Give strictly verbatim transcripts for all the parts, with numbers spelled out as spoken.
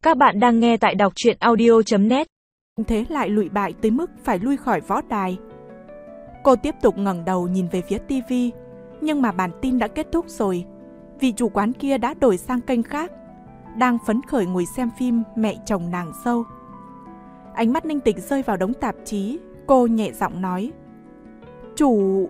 Các bạn đang nghe tại đọc truyện audio chấm net. Thế lại lụi bại tới mức phải lui khỏi võ đài. Cô tiếp tục ngẩng đầu nhìn về phía tivi, nhưng mà bản tin đã kết thúc rồi. Vị chủ quán kia đã đổi sang kênh khác, đang phấn khởi ngồi xem phim Mẹ chồng nàng dâu. Ánh mắt Ninh Tịch rơi vào đống tạp chí, cô nhẹ giọng nói: "Chủ..."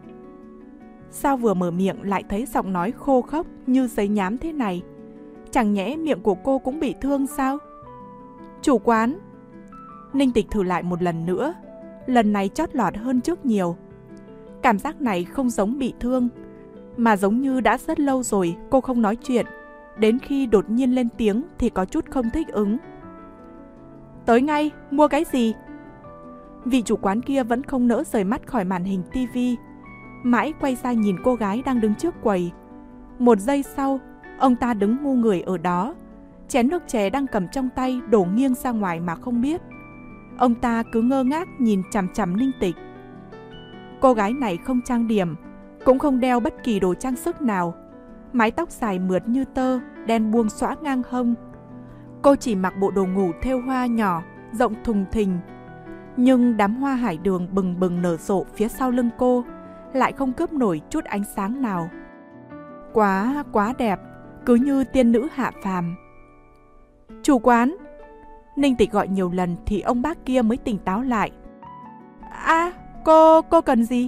Sao vừa mở miệng lại thấy giọng nói khô khốc như giấy nhám thế này? Chẳng nhẽ miệng của cô cũng bị thương sao? "Chủ quán." Ninh Tịch thử lại một lần nữa, lần này chót lọt hơn trước nhiều. Cảm giác này không giống bị thương, mà giống như đã rất lâu rồi cô không nói chuyện, đến khi đột nhiên lên tiếng thì có chút không thích ứng. "Tới ngay, mua cái gì?" Vị chủ quán kia vẫn không nỡ rời mắt khỏi màn hình tivi, mãi quay ra nhìn cô gái đang đứng trước quầy. Một giây sau, ông ta đứng ngu người ở đó, chén nước chè đang cầm trong tay đổ nghiêng ra ngoài mà không biết. Ông ta cứ ngơ ngác nhìn chằm chằm Ninh Tịch. Cô gái này không trang điểm, cũng không đeo bất kỳ đồ trang sức nào, mái tóc dài mượt như tơ, đen buông xõa ngang hông. Cô chỉ mặc bộ đồ ngủ thêu hoa nhỏ, rộng thùng thình, nhưng đám hoa hải đường bừng bừng nở rộ phía sau lưng cô lại không cướp nổi chút ánh sáng nào. Quá, quá đẹp, cứ như tiên nữ hạ phàm. "Chủ quán." Ninh Tịch gọi nhiều lần thì ông bác kia mới tỉnh táo lại. "À, cô, cô cần gì?"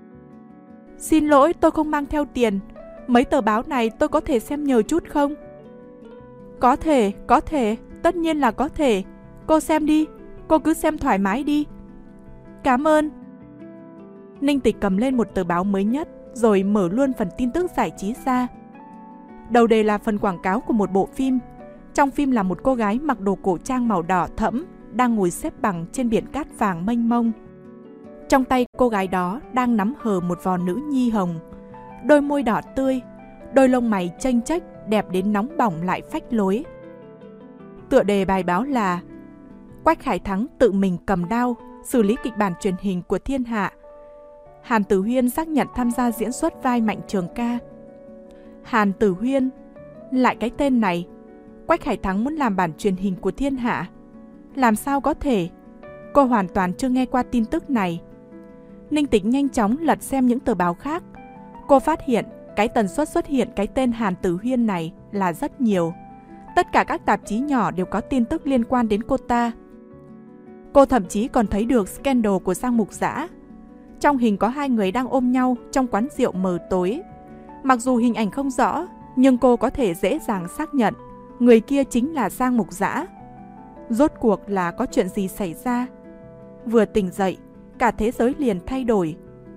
"Xin lỗi, tôi không mang theo tiền. Mấy tờ báo này tôi có thể xem nhờ chút không?" "Có thể, có thể, tất nhiên là có thể. Cô xem đi, cô cứ xem thoải mái đi." "Cảm ơn." Ninh Tịch cầm lên một tờ báo mới nhất, rồi mở luôn phần tin tức giải trí ra. Đầu đề là phần quảng cáo của một bộ phim. Trong phim là một cô gái mặc đồ cổ trang màu đỏ thẫm, đang ngồi xếp bằng trên biển cát vàng mênh mông. Trong tay cô gái đó đang nắm hờ một vò nữ nhi hồng, đôi môi đỏ tươi, đôi lông mày chênh chếch đẹp đến nóng bỏng lại phách lối. Tựa đề bài báo là: Quách Khải Thắng tự mình cầm đao xử lý kịch bản truyền hình của Thiên Hạ. Hàn Tử Huyên xác nhận tham gia diễn xuất vai Mạnh Trường Ca. Hàn Tử Huyên, lại cái tên này. Quách Khải Thắng muốn làm bản truyền hình của Thiên Hạ. Làm sao có thể? Cô hoàn toàn chưa nghe qua tin tức này. Ninh Tịch nhanh chóng lật xem những tờ báo khác. Cô phát hiện cái tần suất xuất hiện cái tên Hàn Tử Huyên này là rất nhiều. Tất cả các tạp chí nhỏ đều có tin tức liên quan đến cô ta. Cô thậm chí còn thấy được scandal của Giang Mục Dã. Trong hình có hai người đang ôm nhau trong quán rượu mờ tối. Mặc dù hình ảnh không rõ, nhưng cô có thể dễ dàng xác nhận người kia chính là Giang Mục Dã. Rốt cuộc là có chuyện gì xảy ra? Vừa tỉnh dậy, cả thế giới liền thay đổi.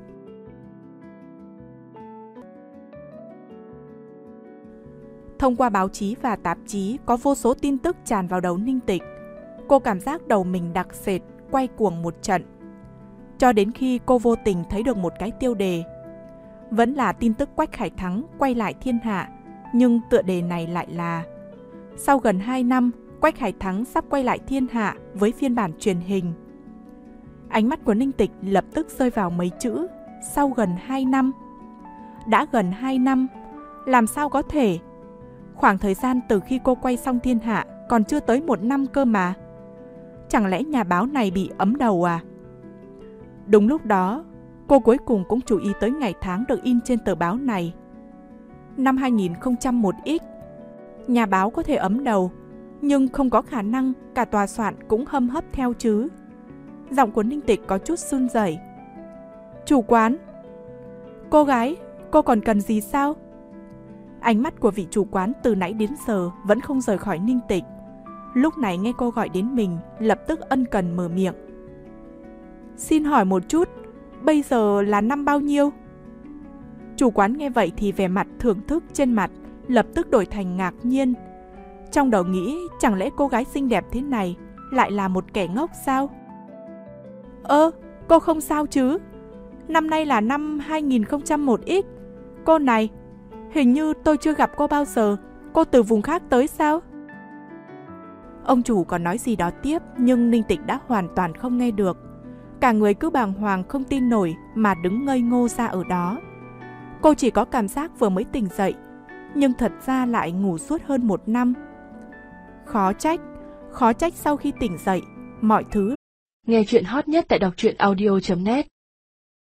Thông qua báo chí và tạp chí có vô số tin tức tràn vào đầu Ninh Tịch. Cô cảm giác đầu mình đặc sệt, quay cuồng một trận. Cho đến khi cô vô tình thấy được một cái tiêu đề. Vẫn là tin tức Quách Khải Thắng quay lại Thiên Hạ, nhưng tựa đề này lại là: Sau gần hai năm, Quách Khải Thắng sắp quay lại Thiên Hạ với phiên bản truyền hình. Ánh mắt của Ninh Tịch lập tức rơi vào mấy chữ sau gần hai năm. Đã gần hai năm, làm sao có thể? Khoảng thời gian từ khi cô quay xong Thiên Hạ còn chưa tới một năm cơ mà. Chẳng lẽ nhà báo này bị ấm đầu à? Đúng lúc đó, cô cuối cùng cũng chú ý tới ngày tháng được in trên tờ báo này. Năm hai nghìn không trăm một X. Nhà báo có thể ấm đầu, nhưng không có khả năng cả tòa soạn cũng hâm hấp theo chứ. Giọng của Ninh Tịch có chút run rẩy. "Chủ quán." "Cô gái, cô còn cần gì sao?" Ánh mắt của vị chủ quán từ nãy đến giờ vẫn không rời khỏi Ninh Tịch. Lúc này nghe cô gọi đến mình, lập tức ân cần mở miệng. "Xin hỏi một chút, bây giờ là năm bao nhiêu?" Chủ quán nghe vậy thì vẻ mặt thưởng thức trên mặt lập tức đổi thành ngạc nhiên. Trong đầu nghĩ chẳng lẽ cô gái xinh đẹp thế này lại là một kẻ ngốc sao? "Ơ, cô không sao chứ? Năm nay là năm hai nghìn không trăm một X. Cô này, hình như tôi chưa gặp cô bao giờ. Cô từ vùng khác tới sao?" Ông chủ còn nói gì đó tiếp, nhưng Ninh Tịch đã hoàn toàn không nghe được. Cả người cứ bàng hoàng không tin nổi mà đứng ngây ngô ra ở đó. Cô chỉ có cảm giác vừa mới tỉnh dậy, nhưng thật ra lại ngủ suốt hơn một năm. Khó trách, khó trách sau khi tỉnh dậy, mọi thứ. Nghe chuyện hot nhất tại đọc truyện audio chấm net